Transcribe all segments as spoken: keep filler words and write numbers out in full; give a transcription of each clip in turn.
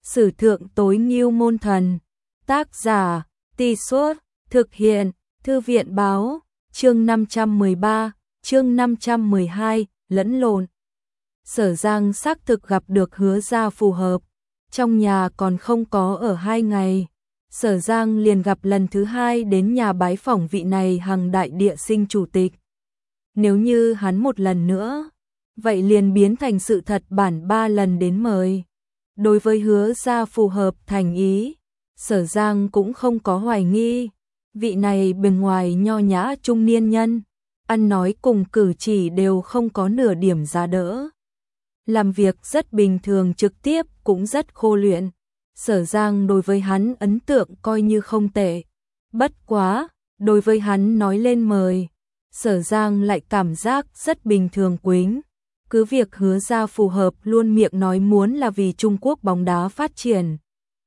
Sử thượng tối ngưu môn thần. Tác giả, Tì Suốt, thực hiện, Thư viện báo, chương năm trăm mười ba, chương năm trăm mười hai, lẫn lộn. Sở Giang xác thực gặp được Hứa Gia phù hợp, trong nhà còn không có ở hai ngày. Sở Giang liền gặp lần thứ hai đến nhà bái phỏng vị này hằng đại địa sinh chủ tịch. Nếu như hắn một lần nữa, vậy liền biến thành sự thật bản ba lần đến mời. Đối với Hứa Gia phù hợp thành ý, Sở Giang cũng không có hoài nghi. Vị này bên ngoài nho nhã trung niên nhân, ăn nói cùng cử chỉ đều không có nửa điểm giá đỡ. Làm việc rất bình thường, trực tiếp cũng rất khô luyện. Sở Giang đối với hắn ấn tượng coi như không tệ. Bất quá, đối với hắn nói lên mời, Sở Giang lại cảm giác rất bình thường quính. Cứ việc Hứa Gia phù hợp luôn miệng nói muốn là vì Trung Quốc bóng đá phát triển,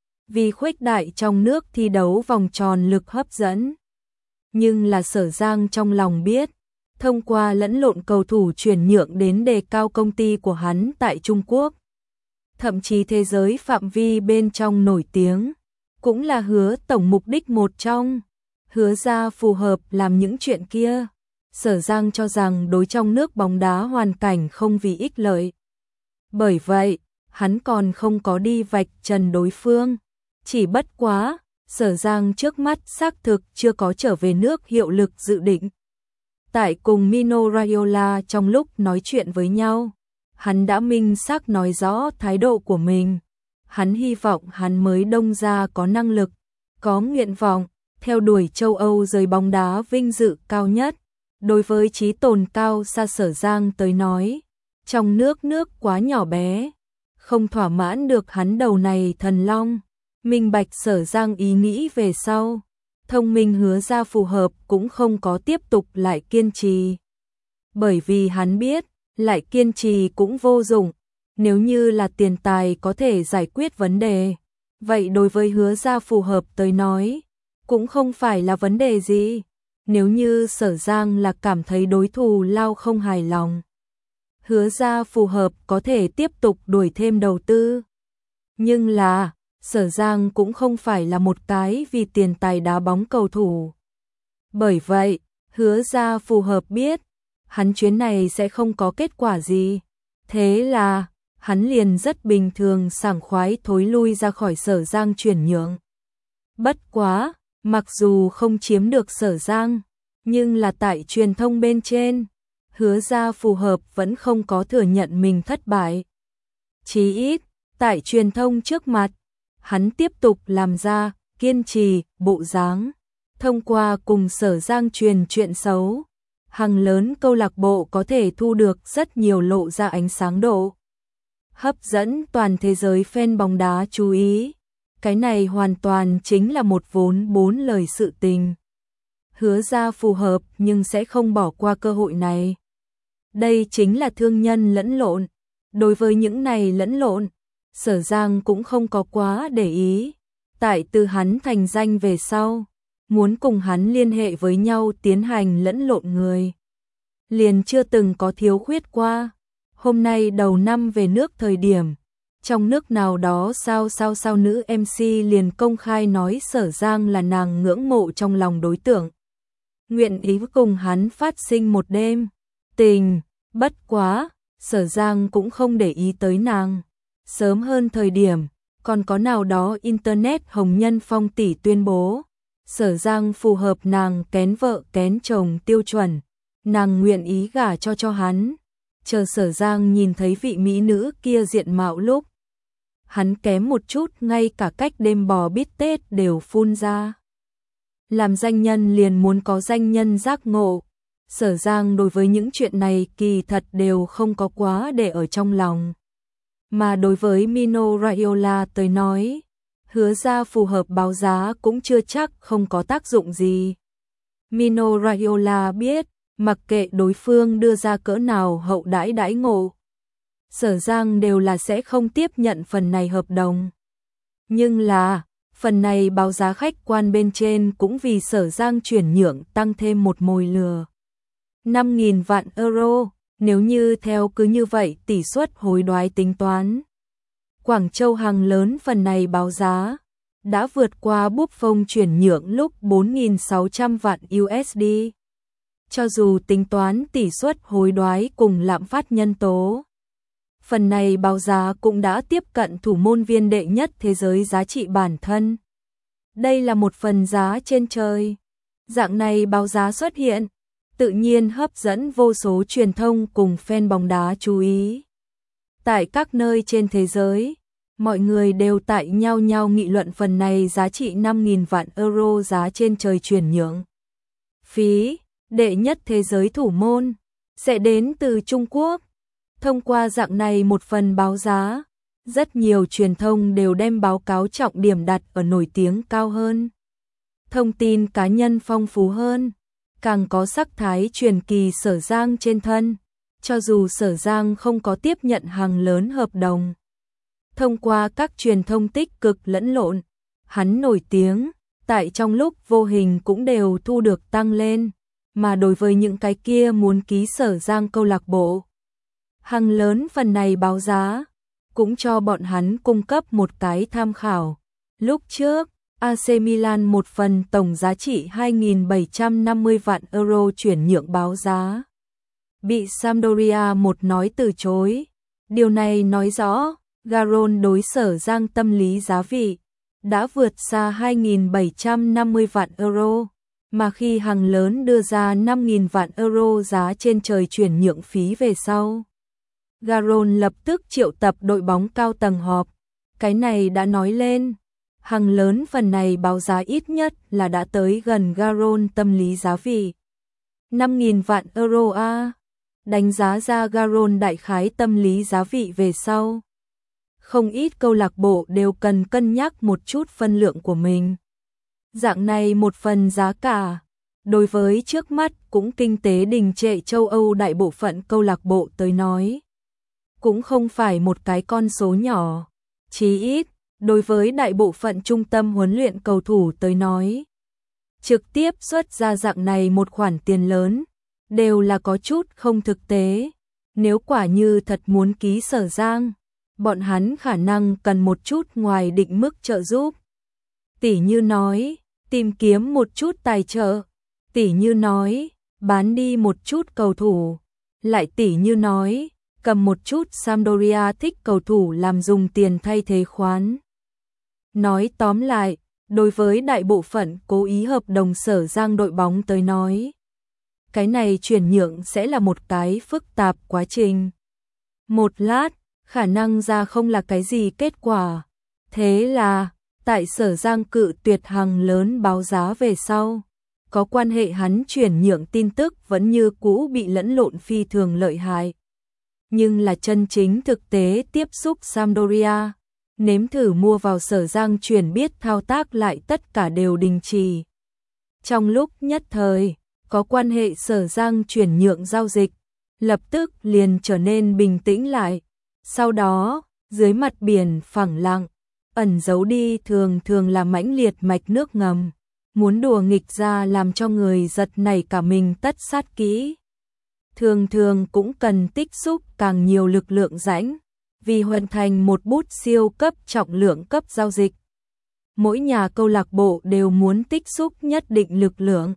vì khuếch đại trong nước thi đấu vòng tròn lực hấp dẫn. Nhưng là Sở Giang trong lòng biết, thông qua lẫn lộn cầu thủ chuyển nhượng đến đề cao công ty của hắn tại Trung Quốc, thậm chí thế giới phạm vi bên trong nổi tiếng, cũng là Hứa tổng mục đích một trong. Hứa Gia phù hợp làm những chuyện kia, Sở Giang cho rằng đối trong nước bóng đá hoàn cảnh không vì ích lợi. Bởi vậy, hắn còn không có đi vạch trần đối phương. Chỉ bất quá, Sở Giang trước mắt xác thực chưa có trở về nước hiệu lực dự định. Tại cùng Mino Raiola trong lúc nói chuyện với nhau, hắn đã minh xác nói rõ thái độ của mình. Hắn hy vọng hắn mới Đông Gia có năng lực, có nguyện vọng, theo đuổi châu Âu giới bóng đá vinh dự cao nhất. Đối với chí tồn cao xa Sở Giang tới nói, trong nước nước quá nhỏ bé, không thỏa mãn được hắn đầu này thần long. Minh bạch Sở Giang ý nghĩ về sau, thông minh Hứa Gia phù hợp cũng không có tiếp tục lại kiên trì. Bởi vì hắn biết, lại kiên trì cũng vô dụng. Nếu như là tiền tài có thể giải quyết vấn đề, vậy đối với Hứa Gia phù hợp tới nói, cũng không phải là vấn đề gì. Nếu như Sở Giang là cảm thấy đối thủ lao không hài lòng, Hứa Gia phù hợp có thể tiếp tục đuổi thêm đầu tư. Nhưng là, Sở Giang cũng không phải là một cái vì tiền tài đá bóng cầu thủ. Bởi vậy, Hứa Gia phù hợp biết, hắn chuyến này sẽ không có kết quả gì. Thế là, hắn liền rất bình thường sảng khoái thối lui ra khỏi Sở Giang chuyển nhượng. Bất quá, mặc dù không chiếm được Sở Giang, nhưng là tại truyền thông bên trên, Hứa Gia phù hợp vẫn không có thừa nhận mình thất bại. Chí ít, tại truyền thông trước mặt, hắn tiếp tục làm ra, kiên trì, bộ dáng. Thông qua cùng Sở Giang truyền chuyện xấu, hàng lớn câu lạc bộ có thể thu được rất nhiều lộ ra ánh sáng độ, hấp dẫn toàn thế giới fan bóng đá chú ý. Cái này hoàn toàn chính là một vốn bốn lời sự tình. Hứa Gia phù hợp nhưng sẽ không bỏ qua cơ hội này. Đây chính là thương nhân lẫn lộn. Đối với những này lẫn lộn, Sở Giang cũng không có quá để ý. Tại từ hắn thành danh về sau, muốn cùng hắn liên hệ với nhau tiến hành lẫn lộn người, liền chưa từng có thiếu khuyết qua. Hôm nay đầu năm về nước thời điểm, trong nước nào đó sao sao sao nữ em xê liền công khai nói Sở Giang là nàng ngưỡng mộ trong lòng đối tượng, nguyện ý cùng hắn phát sinh một đêm tình. Bất quá, Sở Giang cũng không để ý tới nàng. Sớm hơn thời điểm, còn có nào đó internet hồng nhân Phong tỷ tuyên bố, Sở Giang phù hợp nàng kén vợ kén chồng tiêu chuẩn, nàng nguyện ý gả cho cho hắn. Chờ Sở Giang nhìn thấy vị mỹ nữ kia diện mạo lúc, hắn kém một chút ngay cả cách đêm bò bít tết đều phun ra. Làm danh nhân liền muốn có danh nhân giác ngộ. Sở Giang đối với những chuyện này kỳ thật đều không có quá để ở trong lòng. Mà đối với Mino Raiola tới nói, Hứa Gia phù hợp báo giá cũng chưa chắc không có tác dụng gì. Mino Raiola biết, mặc kệ đối phương đưa ra cỡ nào hậu đãi đãi ngộ, Sở Giang đều là sẽ không tiếp nhận phần này hợp đồng. Nhưng là, phần này báo giá khách quan bên trên cũng vì Sở Giang chuyển nhượng tăng thêm một mồi lừa. năm nghìn vạn euro, nếu như theo cứ như vậy tỷ suất hối đoái tính toán. Quảng Châu hàng lớn phần này báo giá đã vượt qua búp phông chuyển nhượng lúc bốn nghìn sáu trăm vạn u ét đê. Cho dù tính toán tỷ suất hối đoái cùng lạm phát nhân tố, phần này báo giá cũng đã tiếp cận thủ môn viên đệ nhất thế giới giá trị bản thân. Đây là một phần giá trên trời. Dạng này báo giá xuất hiện, tự nhiên hấp dẫn vô số truyền thông cùng fan bóng đá chú ý. Tại các nơi trên thế giới, mọi người đều tại nhau nhau nghị luận phần này giá trị năm nghìn vạn euro giá trên trời chuyển nhượng. Phí, đệ nhất thế giới thủ môn, sẽ đến từ Trung Quốc. Thông qua dạng này một phần báo giá, rất nhiều truyền thông đều đem báo cáo trọng điểm đặt ở nổi tiếng cao hơn. Thông tin cá nhân phong phú hơn, càng có sắc thái truyền kỳ Sở Giang trên thân, cho dù Sở Giang không có tiếp nhận hàng lớn hợp đồng. Thông qua các truyền thông tích cực lẫn lộn, hắn nổi tiếng, tại trong lúc vô hình cũng đều thu được tăng lên, mà đối với những cái kia muốn ký Sở Giang câu lạc bộ, hàng lớn phần này báo giá, cũng cho bọn hắn cung cấp một cái tham khảo. Lúc trước, a xê Milan một phần tổng giá trị hai nghìn bảy trăm năm mươi vạn euro chuyển nhượng báo giá, bị Sampdoria một nói từ chối. Điều này nói rõ, Garon đối Sở Giang tâm lý giá vị đã vượt xa hai nghìn bảy trăm năm mươi vạn euro, mà khi hàng lớn đưa ra năm nghìn vạn euro giá trên trời chuyển nhượng phí về sau, Garon lập tức triệu tập đội bóng cao tầng họp. Cái này đã nói lên, hàng lớn phần này báo giá ít nhất là đã tới gần Garon tâm lý giá vị. năm nghìn vạn euro a, đánh giá ra Garon đại khái tâm lý giá vị về sau. Không ít câu lạc bộ đều cần cân nhắc một chút phân lượng của mình. Dạng này một phần giá cả, đối với trước mắt cũng kinh tế đình trệ châu Âu đại bộ phận câu lạc bộ tới nói, cũng không phải một cái con số nhỏ. Chí ít, đối với đại bộ phận trung tâm huấn luyện cầu thủ tới nói, trực tiếp xuất ra dạng này một khoản tiền lớn, đều là có chút không thực tế. Nếu quả như thật muốn ký Sở Giang, bọn hắn khả năng cần một chút ngoài định mức trợ giúp. Tỷ như nói, tìm kiếm một chút tài trợ, tỷ như nói, bán đi một chút cầu thủ, lại tỷ như nói, cầm một chút Sampdoria thích cầu thủ làm dùng tiền thay thế khoán. Nói tóm lại, đối với đại bộ phận cố ý hợp đồng Sở Giang đội bóng tới nói, cái này chuyển nhượng sẽ là một cái phức tạp quá trình. Một lát, khả năng ra không là cái gì kết quả. Thế là, tại Sở Giang cự tuyệt hàng lớn báo giá về sau, có quan hệ hắn chuyển nhượng tin tức vẫn như cũ bị lẫn lộn phi thường lợi hại. Nhưng là chân chính thực tế tiếp xúc Sampdoria, nếm thử mua vào Sở Giang chuyển biết thao tác lại tất cả đều đình chỉ. Trong lúc nhất thời, có quan hệ Sở Giang chuyển nhượng giao dịch, lập tức liền trở nên bình tĩnh lại. Sau đó, dưới mặt biển phẳng lặng, ẩn giấu đi thường thường là mãnh liệt mạch nước ngầm, muốn đùa nghịch ra làm cho người giật nảy cả mình tất sát kỹ. Thường thường cũng cần tích xúc càng nhiều lực lượng rãnh, vì hoàn thành một bút siêu cấp trọng lượng cấp giao dịch. Mỗi nhà câu lạc bộ đều muốn tích xúc nhất định lực lượng,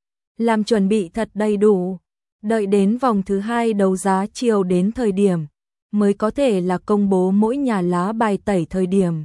làm chuẩn bị thật đầy đủ, đợi đến vòng thứ hai đấu giá chiều đến thời điểm, mới có thể là công bố mỗi nhà lá bài tẩy thời điểm.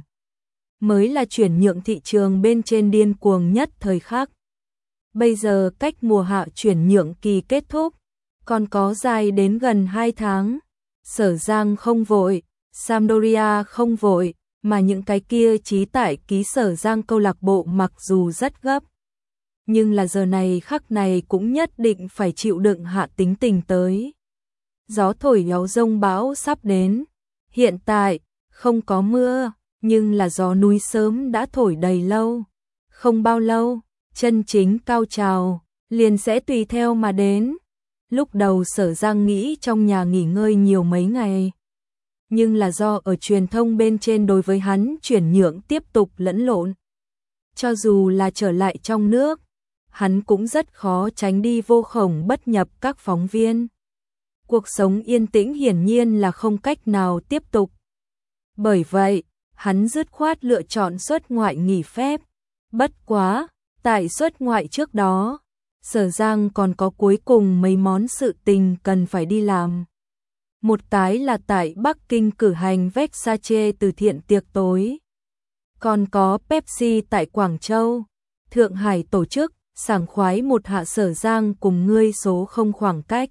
Mới là chuyển nhượng thị trường bên trên điên cuồng nhất thời khắc. Bây giờ cách mùa hạ chuyển nhượng kỳ kết thúc, còn có dài đến gần hai tháng. Sở Giang không vội, Sampdoria không vội, mà những cái kia chí tại ký Sở Giang câu lạc bộ mặc dù rất gấp, nhưng là giờ này khắc này cũng nhất định phải chịu đựng hạ tính tình tới. Gió thổi gió rông bão sắp đến. Hiện tại, không có mưa, nhưng là gió núi sớm đã thổi đầy lâu. Không bao lâu, chân chính cao trào, liền sẽ tùy theo mà đến. Lúc đầu Sở Giang nghĩ trong nhà nghỉ ngơi nhiều mấy ngày. Nhưng là do ở truyền thông bên trên đối với hắn chuyển nhượng tiếp tục lẫn lộn. Cho dù là trở lại trong nước, hắn cũng rất khó tránh đi vô khổng bất nhập các phóng viên. Cuộc sống yên tĩnh hiển nhiên là không cách nào tiếp tục. Bởi vậy, hắn dứt khoát lựa chọn xuất ngoại nghỉ phép. Bất quá, tại xuất ngoại trước đó, Sở Giang còn có cuối cùng mấy món sự tình cần phải đi làm. Một cái là tại Bắc Kinh cử hành Versace từ thiện tiệc tối. Còn có Pepsi tại Quảng Châu, Thượng Hải tổ chức, sảng khoái một hạ Sở Giang cùng ngươi số không khoảng cách.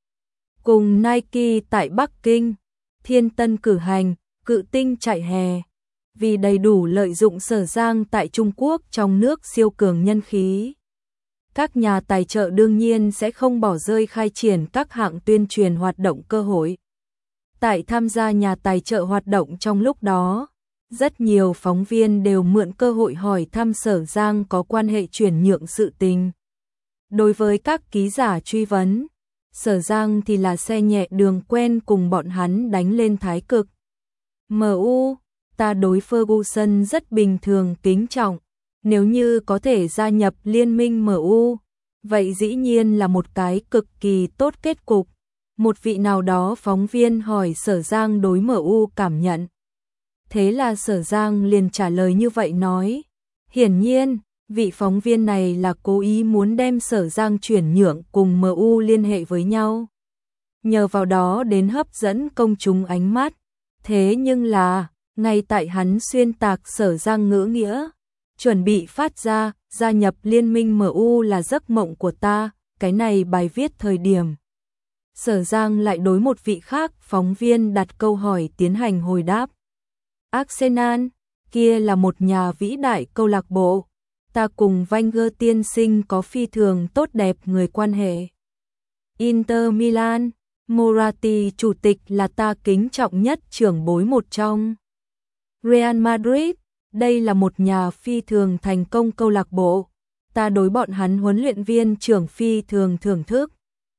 Cùng Nike tại Bắc Kinh, Thiên Tân cử hành, cự tinh chạy hè. Vì đầy đủ lợi dụng Sở Giang tại Trung Quốc trong nước siêu cường nhân khí. Các nhà tài trợ đương nhiên sẽ không bỏ rơi khai triển các hạng tuyên truyền hoạt động cơ hội. Tại tham gia nhà tài trợ hoạt động trong lúc đó, rất nhiều phóng viên đều mượn cơ hội hỏi thăm Sở Giang có quan hệ chuyển nhượng sự tình. Đối với các ký giả truy vấn, Sở Giang thì là xe nhẹ đường quen cùng bọn hắn đánh lên thái cực. em u, ta đối Ferguson rất bình thường kính trọng, nếu như có thể gia nhập liên minh em u, vậy dĩ nhiên là một cái cực kỳ tốt kết cục. Một vị nào đó phóng viên hỏi Sở Giang đối em u cảm nhận. Thế là Sở Giang liền trả lời như vậy nói. Hiển nhiên, vị phóng viên này là cố ý muốn đem Sở Giang chuyển nhượng cùng em u liên hệ với nhau. Nhờ vào đó đến hấp dẫn công chúng ánh mắt. Thế nhưng là, ngay tại hắn xuyên tạc Sở Giang ngữ nghĩa, chuẩn bị phát ra, gia nhập liên minh em u là giấc mộng của ta, cái này bài viết thời điểm. Sở Giang lại đối một vị khác phóng viên đặt câu hỏi tiến hành hồi đáp. Arsenal, kia là một nhà vĩ đại câu lạc bộ, ta cùng Wenger tiên sinh có phi thường tốt đẹp người quan hệ. Inter Milan, Moratti chủ tịch là ta kính trọng nhất trưởng bối một trong. Real Madrid, đây là một nhà phi thường thành công câu lạc bộ, ta đối bọn hắn huấn luyện viên trưởng phi thường thưởng thức.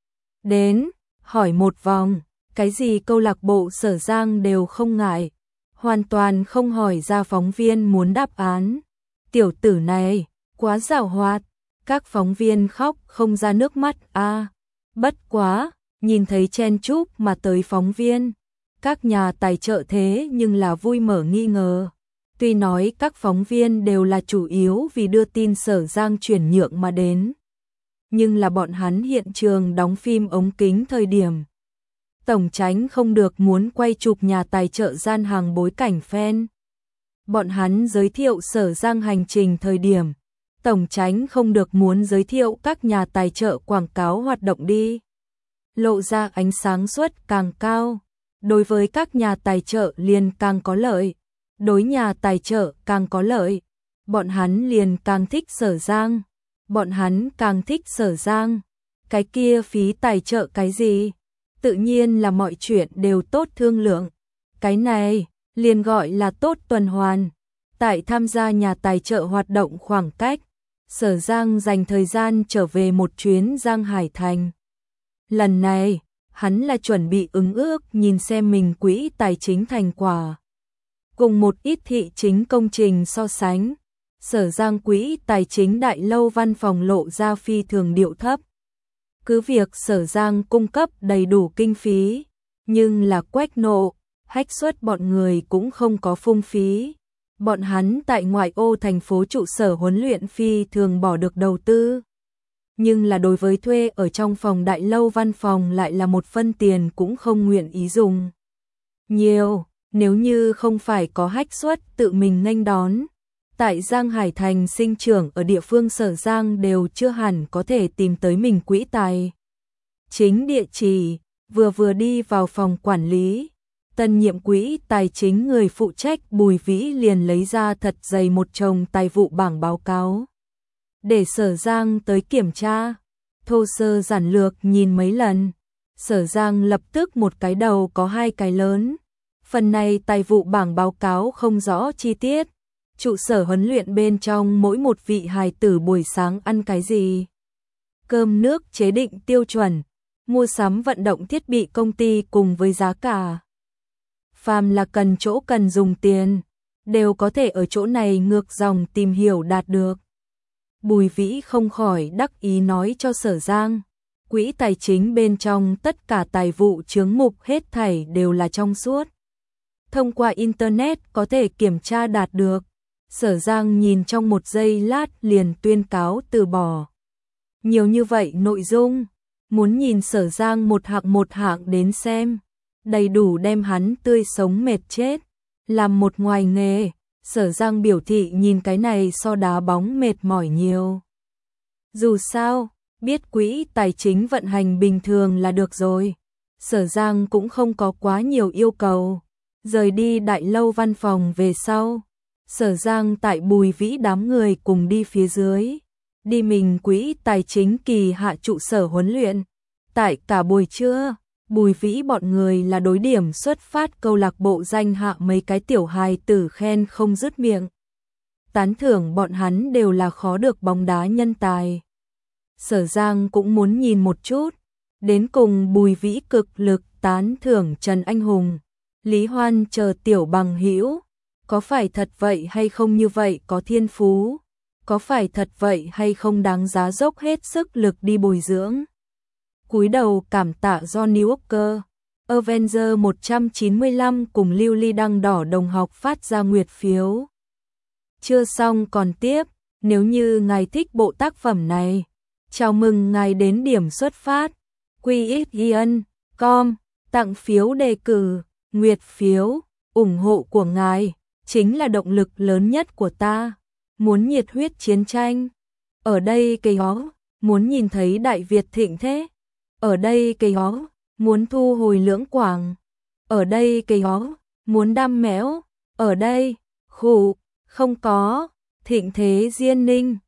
Đến, hỏi một vòng, cái gì câu lạc bộ Sở Giang đều không ngại, hoàn toàn không hỏi ra phóng viên muốn đáp án. Tiểu tử này, quá giàu hoạt, các phóng viên khóc không ra nước mắt a. À, bất quá, nhìn thấy chen chúc mà tới phóng viên, các nhà tài trợ thế nhưng là vui mở nghi ngờ. Tuy nói các phóng viên đều là chủ yếu vì đưa tin Sở Giang chuyển nhượng mà đến, nhưng là bọn hắn hiện trường đóng phim ống kính thời điểm. Tổng tránh không được muốn quay chụp nhà tài trợ gian hàng bối cảnh fan. Bọn hắn giới thiệu Sở Giang hành trình thời điểm. Tổng tránh không được muốn giới thiệu các nhà tài trợ quảng cáo hoạt động đi. Lộ ra ánh sáng suất càng cao. Đối với các nhà tài trợ liền càng có lợi. Đối nhà tài trợ càng có lợi. Bọn hắn liền càng thích Sở Giang. Bọn hắn càng thích Sở Giang. Cái kia phí tài trợ cái gì? Tự nhiên là mọi chuyện đều tốt thương lượng. Cái này liền gọi là tốt tuần hoàn. Tại tham gia nhà tài trợ hoạt động khoảng cách, Sở Giang dành thời gian trở về một chuyến Giang Hải Thành. Lần này, hắn là chuẩn bị ứng ước nhìn xem mình quỹ tài chính thành quả. Cùng một ít thị chính công trình so sánh, Sở Giang quỹ tài chính đại lâu văn phòng lộ ra phi thường điệu thấp. Cứ việc Sở Giang cung cấp đầy đủ kinh phí, nhưng là Quách Nộ, Hách Xuất bọn người cũng không có phung phí. Bọn hắn tại ngoại ô thành phố trụ sở huấn luyện phi thường bỏ được đầu tư. Nhưng là đối với thuê ở trong phòng đại lâu văn phòng lại là một phân tiền cũng không nguyện ý dùng. Nhiều, nếu như không phải có Hách Xuất tự mình nghênh đón. Tại Giang Hải Thành sinh trưởng ở địa phương Sở Giang đều chưa hẳn có thể tìm tới mình quỹ tài chính địa chỉ. Vừa vừa đi vào phòng quản lý, tân nhiệm quỹ tài chính người phụ trách Bùi Vĩ liền lấy ra thật dày một chồng tài vụ bảng báo cáo. Để Sở Giang tới kiểm tra, thô sơ giản lược nhìn mấy lần, Sở Giang lập tức một cái đầu có hai cái lớn. Phần này tài vụ bảng báo cáo không rõ chi tiết. Trụ sở huấn luyện bên trong mỗi một vị hài tử buổi sáng ăn cái gì, cơm nước chế định tiêu chuẩn, mua sắm vận động thiết bị công ty cùng với giá cả. Phàm là cần chỗ cần dùng tiền, đều có thể ở chỗ này ngược dòng tìm hiểu đạt được. Bùi Vĩ không khỏi đắc ý nói cho Sở Giang, quỹ tài chính bên trong tất cả tài vụ chướng mục hết thảy đều là trong suốt. thông qua Internet có thể kiểm tra đạt được. Sở Giang nhìn trong một giây lát liền tuyên cáo từ bỏ. Nhiều như vậy nội dung, muốn nhìn Sở Giang một hạng một hạng đến xem, đầy đủ đem hắn tươi sống mệt chết. Làm một ngoài nghề, Sở Giang biểu thị nhìn cái này so đá bóng mệt mỏi nhiều. Dù sao, biết quỹ tài chính vận hành bình thường là được rồi. Sở Giang cũng không có quá nhiều yêu cầu. Rời đi đại lâu văn phòng về sau, Sở Giang tại Bùi Vĩ đám người cùng đi phía dưới, đi mình quỹ tài chính kỳ hạ trụ sở huấn luyện. Tại cả buổi trưa, Bùi Vĩ bọn người là đối điểm xuất phát câu lạc bộ danh hạ mấy cái tiểu hài tử khen không dứt miệng. Tán thưởng bọn hắn đều là khó được bóng đá nhân tài. Sở Giang cũng muốn nhìn một chút, đến cùng Bùi Vĩ cực lực tán thưởng Trần Anh Hùng, Lý Hoan chờ tiểu bằng hữu, có phải thật vậy hay không như vậy có thiên phú, có phải thật vậy hay không đáng giá dốc hết sức lực đi bồi dưỡng. Cúi đầu cảm tạ Johnny Walker, Avenger một trăm chín mươi lăm cùng Lưu Ly đăng đỏ đồng học phát ra nguyệt phiếu. Chưa xong còn tiếp, nếu như ngài thích bộ tác phẩm này, chào mừng ngài đến điểm xuất phát, quy ích ian chấm com, tặng phiếu đề cử, nguyệt phiếu, ủng hộ của ngài, chính là động lực lớn nhất của ta. Muốn nhiệt huyết chiến tranh, ở đây cây ó, muốn nhìn thấy Đại Việt thịnh thế, ở đây cây ó, muốn thu hồi Lưỡng Quảng, ở đây cây ó, muốn đam méo, ở đây, khủ, không có, thịnh thế Diên Ninh.